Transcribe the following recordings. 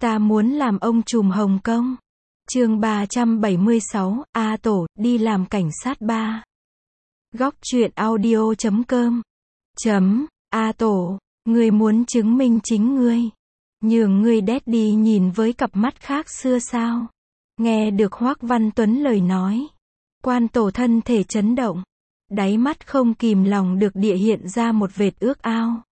Ta muốn làm ông trùm Hồng Kông. Chương 376, A Tổ, đi làm cảnh sát 3. Góc truyện audio.com. A Tổ, ngươi muốn chứng minh chính ngươi. Nhường ngươi Daddy nhìn với cặp mắt khác xưa sao? Nghe được Hoắc Văn Tuấn lời nói. Quan Tổ thân thể chấn động. Đáy mắt không kìm lòng được địa hiện ra một vệt ước ao.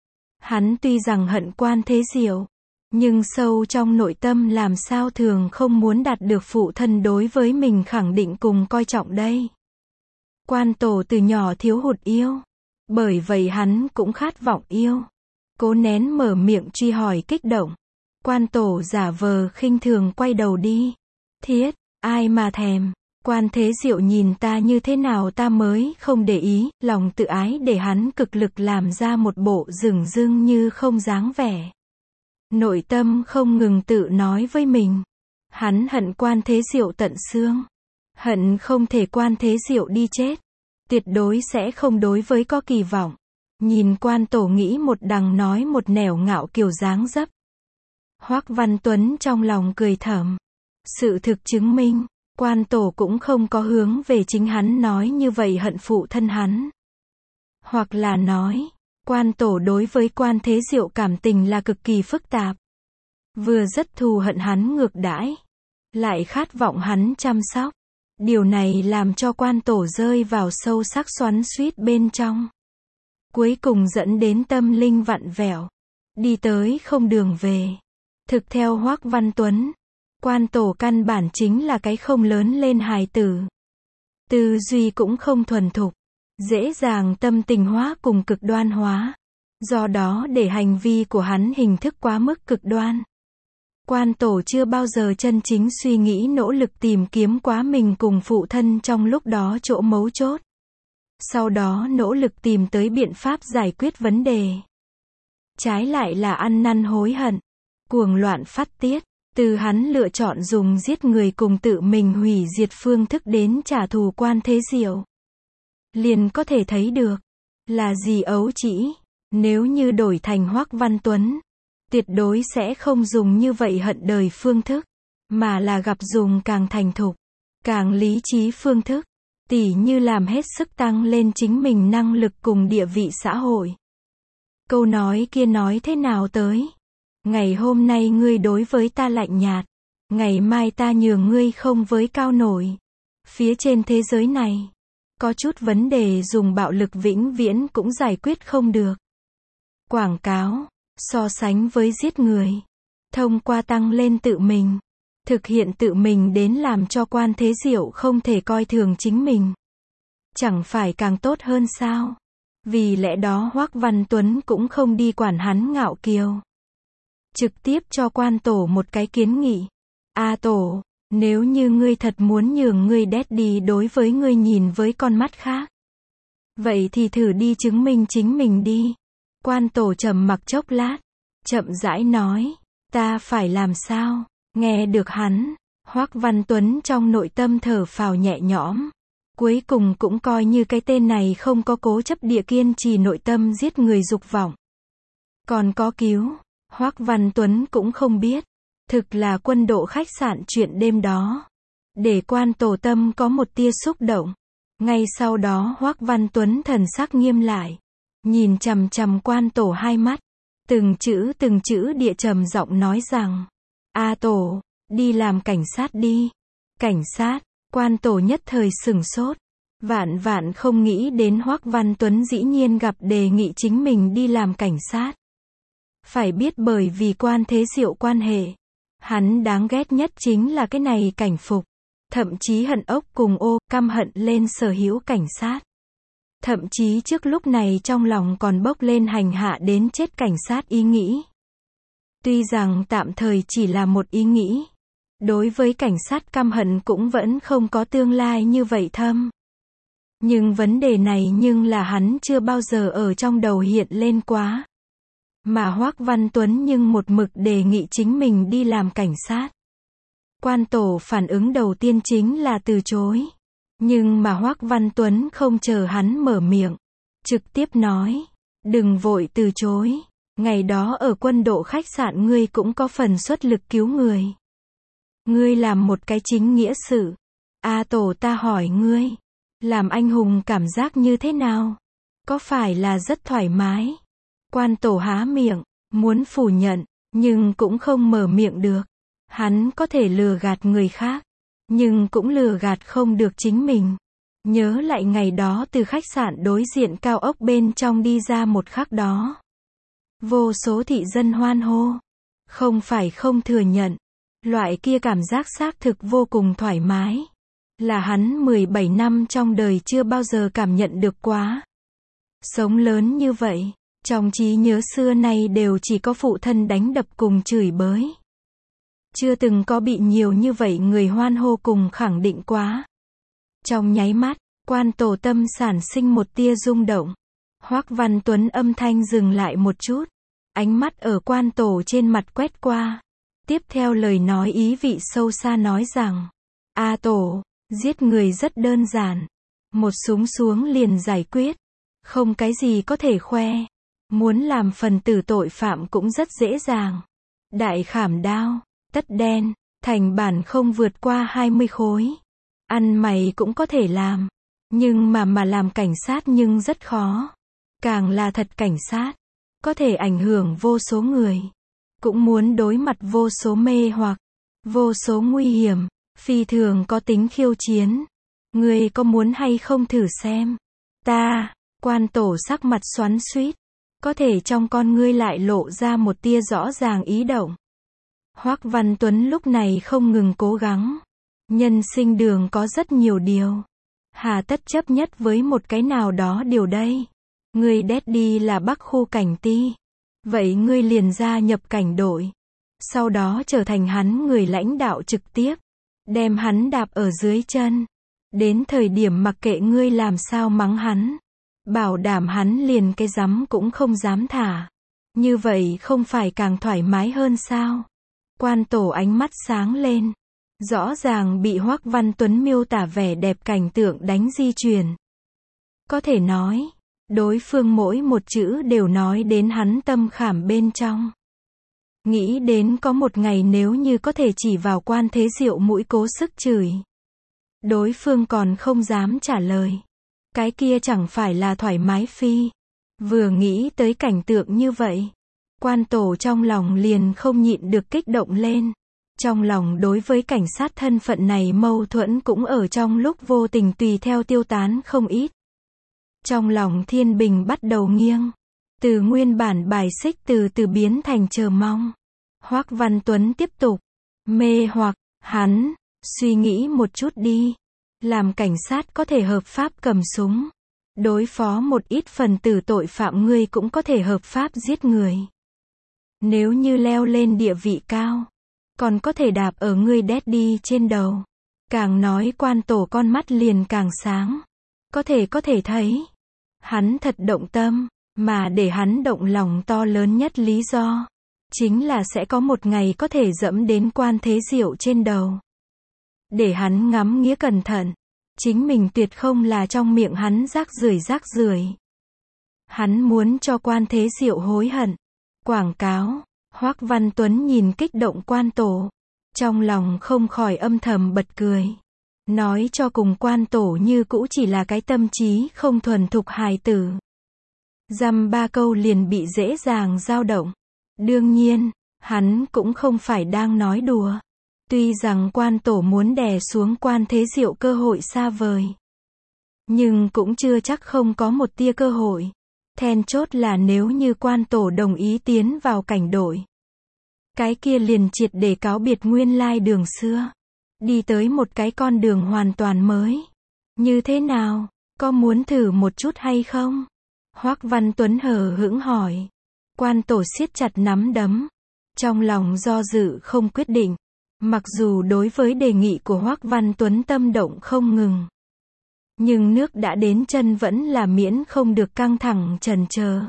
Hắn tuy rằng hận Quan Thế Diệu, nhưng sâu trong nội tâm làm sao thường không muốn đạt được phụ thân đối với mình khẳng định cùng coi trọng đây. Quan Tổ từ nhỏ thiếu hụt yêu. Bởi vậy hắn cũng khát vọng yêu. Cố nén mở miệng truy hỏi kích động. Quan Tổ giả vờ khinh thường quay đầu đi. Thiết, ai mà thèm. Quan Thế Diệu nhìn ta như thế nào ta mới không để ý, lòng tự ái để hắn cực lực làm ra một bộ dửng dưng như không dáng vẻ. Nội tâm không ngừng tự nói với mình. Hắn hận Quan Thế Diệu tận xương. Hận không thể Quan Thế Diệu đi chết. Tuyệt đối sẽ không đối với có kỳ vọng. Nhìn Quan Tổ nghĩ một đằng nói một nẻo ngạo kiều dáng dấp. Hoắc Văn Tuấn trong lòng cười thầm. Sự thực chứng minh, Quan Tổ cũng không có hướng về chính hắn nói như vậy hận phụ thân hắn. Hoặc là nói, Quan Tổ đối với Quan Thế Diệu cảm tình là cực kỳ phức tạp. Vừa rất thù hận hắn ngược đãi, lại khát vọng hắn chăm sóc. Điều này làm cho Quan Tổ rơi vào sâu sắc xoắn xuýt bên trong. Cuối cùng dẫn đến tâm linh vặn vẹo, đi tới không đường về. Thực theo Hoắc Văn Tuấn, Quan Tổ căn bản chính là cái không lớn lên hài tử. Tư duy cũng không thuần thục, dễ dàng tâm tình hóa cùng cực đoan hóa. Do đó để hành vi của hắn hình thức quá mức cực đoan. Quan Tổ chưa bao giờ chân chính suy nghĩ nỗ lực tìm kiếm quá mình cùng phụ thân trong lúc đó chỗ mấu chốt. Sau đó nỗ lực tìm tới biện pháp giải quyết vấn đề. Trái lại là ăn năn hối hận, cuồng loạn phát tiết. Từ hắn lựa chọn dùng giết người cùng tự mình hủy diệt phương thức đến trả thù Quan Thế Diệu. Liền có thể thấy được, là gì ấu trĩ, nếu như đổi thành Hoắc Văn Tuấn, tuyệt đối sẽ không dùng như vậy hận đời phương thức, mà là gặp dùng càng thành thục, càng lý trí phương thức, tỉ như làm hết sức tăng lên chính mình năng lực cùng địa vị xã hội. Câu nói kia nói thế nào tới? Ngày hôm nay ngươi đối với ta lạnh nhạt, ngày mai ta nhường ngươi không với cao nổi. Phía trên thế giới này, có chút vấn đề dùng bạo lực vĩnh viễn cũng giải quyết không được. Quảng cáo, so sánh với giết người, thông qua tăng lên tự mình, thực hiện tự mình đến làm cho Quan Thế Diệu không thể coi thường chính mình. Chẳng phải càng tốt hơn sao? Vì lẽ đó Hoắc Văn Tuấn cũng không đi quản hắn ngạo kiều. Trực tiếp cho Quan Tổ một cái kiến nghị. A Tổ, nếu như ngươi thật muốn nhường ngươi Daddy đối với ngươi nhìn với con mắt khác, vậy thì thử đi chứng minh chính mình đi. Quan Tổ trầm mặc chốc lát, chậm rãi nói, ta phải làm sao? Nghe được hắn, Hoắc Văn Tuấn trong nội tâm thở phào nhẹ nhõm. Cuối cùng cũng coi như cái tên này không có cố chấp địa kiên trì nội tâm giết người dục vọng. Còn có cứu. Hoắc Văn Tuấn cũng không biết, thực là Quân Độ khách sạn chuyện đêm đó, để Quan Tổ tâm có một tia xúc động. Ngay sau đó Hoắc Văn Tuấn thần sắc nghiêm lại, nhìn chằm chằm Quan Tổ hai mắt, từng chữ địa trầm giọng nói rằng, A Tổ, đi làm cảnh sát đi. Cảnh sát? Quan Tổ nhất thời sửng sốt, vạn không nghĩ đến Hoắc Văn Tuấn dĩ nhiên gặp đề nghị chính mình đi làm cảnh sát. Phải biết bởi vì Quan Thế Diệu quan hệ, hắn đáng ghét nhất chính là cái này cảnh phục, thậm chí hận ốc cùng ô, căm hận lên sở hữu cảnh sát. Thậm chí trước lúc này trong lòng còn bốc lên hành hạ đến chết cảnh sát ý nghĩ. Tuy rằng tạm thời chỉ là một ý nghĩ, đối với cảnh sát căm hận cũng vẫn không có tương lai như vậy thâm. Nhưng vấn đề này nhưng là hắn chưa bao giờ ở trong đầu hiện lên quá. Mà Hoắc Văn Tuấn nhưng một mực đề nghị chính mình đi làm cảnh sát. Quan Tổ phản ứng đầu tiên chính là từ chối. Nhưng mà Hoắc Văn Tuấn không chờ hắn mở miệng, trực tiếp nói, đừng vội từ chối. Ngày đó ở quân độ khách sạn ngươi cũng có phần xuất lực cứu người. Ngươi làm một cái chính nghĩa sự. A Tổ ta hỏi ngươi, làm anh hùng cảm giác như thế nào? Có phải là rất thoải mái? Quan Tổ há miệng, muốn phủ nhận, nhưng cũng không mở miệng được. Hắn có thể lừa gạt người khác, nhưng cũng lừa gạt không được chính mình. Nhớ lại ngày đó từ khách sạn đối diện cao ốc bên trong đi ra một khắc đó. Vô số thị dân hoan hô. Không phải không thừa nhận. Loại kia cảm giác xác thực vô cùng thoải mái. Là hắn 17 năm trong đời chưa bao giờ cảm nhận được quá. Sống lớn như vậy, trong trí nhớ xưa nay đều chỉ có phụ thân đánh đập cùng chửi bới. Chưa từng có bị nhiều như vậy người hoan hô cùng khẳng định quá. Trong nháy mắt, Quan Tổ tâm sản sinh một tia rung động. Hoắc Văn Tuấn âm thanh dừng lại một chút. Ánh mắt ở Quan Tổ trên mặt quét qua. Tiếp theo lời nói ý vị sâu xa nói rằng, A Tổ, giết người rất đơn giản. Một súng xuống liền giải quyết. Không cái gì có thể khoe. Muốn làm phần tử tội phạm cũng rất dễ dàng. Đại khảm đao, tất đen, thành bản không vượt qua 20 khối. Ăn mày cũng có thể làm. Nhưng mà làm cảnh sát nhưng rất khó. Càng là thật cảnh sát, có thể ảnh hưởng vô số người. Cũng muốn đối mặt vô số mê hoặc, vô số nguy hiểm, phi thường có tính khiêu chiến. Ngươi có muốn hay không thử xem? Ta, Quan Tổ sắc mặt xoắn xuýt, có thể trong con ngươi lại lộ ra một tia rõ ràng ý động. Hoắc Văn Tuấn lúc này không ngừng cố gắng. Nhân sinh đường có rất nhiều điều. Hà tất chấp nhất với một cái nào đó điều đây. Ngươi daddy là Bắc khu cảnh ti. Vậy ngươi liền gia nhập cảnh đội. Sau đó trở thành hắn người lãnh đạo trực tiếp. Đem hắn đạp ở dưới chân. Đến thời điểm mặc kệ ngươi làm sao mắng hắn. Bảo đảm hắn liền cái rắm cũng không dám thả. Như vậy không phải càng thoải mái hơn sao? Quan Tổ ánh mắt sáng lên. Rõ ràng bị Hoắc Văn Tuấn miêu tả vẻ đẹp cảnh tượng đánh di truyền. Có thể nói, đối phương mỗi một chữ đều nói đến hắn tâm khảm bên trong. Nghĩ đến có một ngày nếu như có thể chỉ vào Quan Thế Diệu mũi cố sức chửi. Đối phương còn không dám trả lời. Cái kia chẳng phải là thoải mái phi. Vừa nghĩ tới cảnh tượng như vậy, Quan Tổ trong lòng liền không nhịn được kích động lên. Trong lòng đối với cảnh sát thân phận này mâu thuẫn cũng ở trong lúc vô tình tùy theo tiêu tán không ít. Trong lòng Thiên Bình bắt đầu nghiêng. Từ nguyên bản bài xích từ từ biến thành chờ mong. Hoắc Văn Tuấn tiếp tục. Mê hoặc, hắn, suy nghĩ một chút đi. Làm cảnh sát có thể hợp pháp cầm súng. Đối phó một ít phần tử tội phạm ngươi cũng có thể hợp pháp giết người. Nếu như leo lên địa vị cao. Còn có thể đạp ở ngươi daddy trên đầu. Càng nói Quan Tổ con mắt liền càng sáng. Có thể thấy. Hắn thật động tâm. Mà để hắn động lòng to lớn nhất lý do. Chính là sẽ có một ngày có thể dẫm đến Quan Thế Diệu trên đầu. Để hắn ngắm nghía cẩn thận. Chính mình tuyệt không là trong miệng hắn rác rưởi. Hắn muốn cho Quan Thế Diệu hối hận. Quảng cáo. Hoắc Văn Tuấn nhìn kích động Quan Tổ. Trong lòng không khỏi âm thầm bật cười. Nói cho cùng Quan Tổ như cũ chỉ là cái tâm trí không thuần thục hài tử. Dăm ba câu liền bị dễ dàng dao động. Đương nhiên, hắn cũng không phải đang nói đùa. Tuy rằng Quan Tổ muốn đè xuống Quan Thế Diệu cơ hội xa vời. Nhưng cũng chưa chắc không có một tia cơ hội. Then chốt là nếu như Quan Tổ đồng ý tiến vào cảnh đội. Cái kia liền triệt để cáo biệt nguyên lai đường xưa. Đi tới một cái con đường hoàn toàn mới. Như thế nào? Có muốn thử một chút hay không? Hoắc Văn Tuấn hờ hững hỏi. Quan Tổ siết chặt nắm đấm. Trong lòng do dự không quyết định. Mặc dù đối với đề nghị của Hoắc Văn Tuấn tâm động không ngừng. Nhưng nước đã đến chân vẫn là miễn không được căng thẳng chần chờ.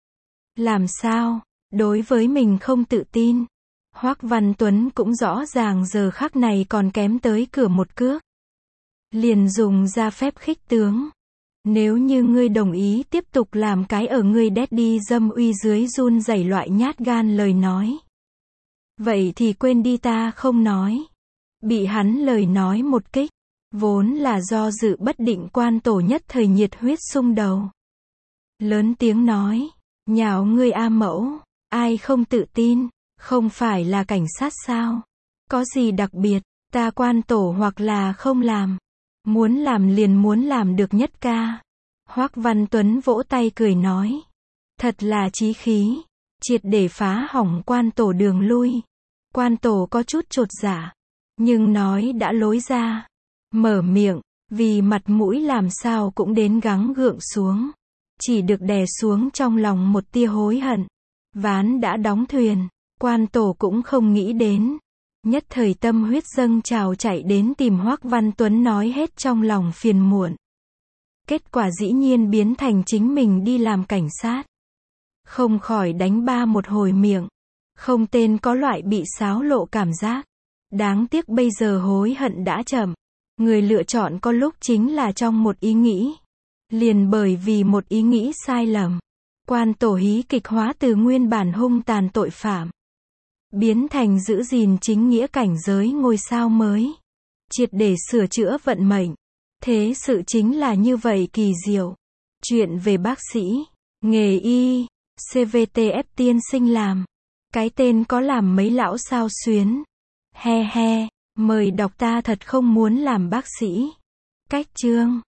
Làm sao? Đối với mình không tự tin. Hoắc Văn Tuấn cũng rõ ràng giờ khắc này còn kém tới cửa một cước. Liền dùng ra phép khích tướng. Nếu như ngươi đồng ý tiếp tục làm cái ở ngươi daddy dâm uy dưới run rẩy loại nhát gan lời nói. Vậy thì quên đi ta không nói. Bị hắn lời nói một kích. Vốn là do dự bất định quan tổ nhất thời nhiệt huyết sung đầu. Lớn tiếng nói. Nhạo ngươi A Mẫu. Ai không tự tin. Không phải là cảnh sát sao? Có gì đặc biệt? Ta quan tổ hoặc là không làm. Muốn làm liền muốn làm được nhất ca. Hoắc Văn Tuấn vỗ tay cười nói. Thật là chí khí. Triệt để phá hỏng quan tổ đường lui. Quan tổ có chút chột dạ. Nhưng nói đã lối ra. Mở miệng. Vì mặt mũi làm sao cũng đến gắng gượng xuống. Chỉ được đè xuống trong lòng một tia hối hận. Ván đã đóng thuyền. Quan tổ cũng không nghĩ đến. Nhất thời tâm huyết dâng trào chạy đến tìm Hoắc Văn Tuấn nói hết trong lòng phiền muộn. Kết quả dĩ nhiên biến thành chính mình đi làm cảnh sát. Không khỏi đánh ba một hồi miệng. Không tên có loại bị xáo lộ cảm giác. Đáng tiếc bây giờ hối hận đã chậm. Người lựa chọn có lúc chính là trong một ý nghĩ. Liền bởi vì một ý nghĩ sai lầm. Quan tổ hí kịch hóa từ nguyên bản hung tàn tội phạm. Biến thành giữ gìn chính nghĩa cảnh giới ngôi sao mới. Triệt để sửa chữa vận mệnh. Thế sự chính là như vậy kỳ diệu. Chuyện về bác sĩ, nghề y, CVTF tiên sinh làm. Cái tên có làm mấy lão sao xuyến. He he, mời đọc ta thật không muốn làm bác sĩ. Cách chương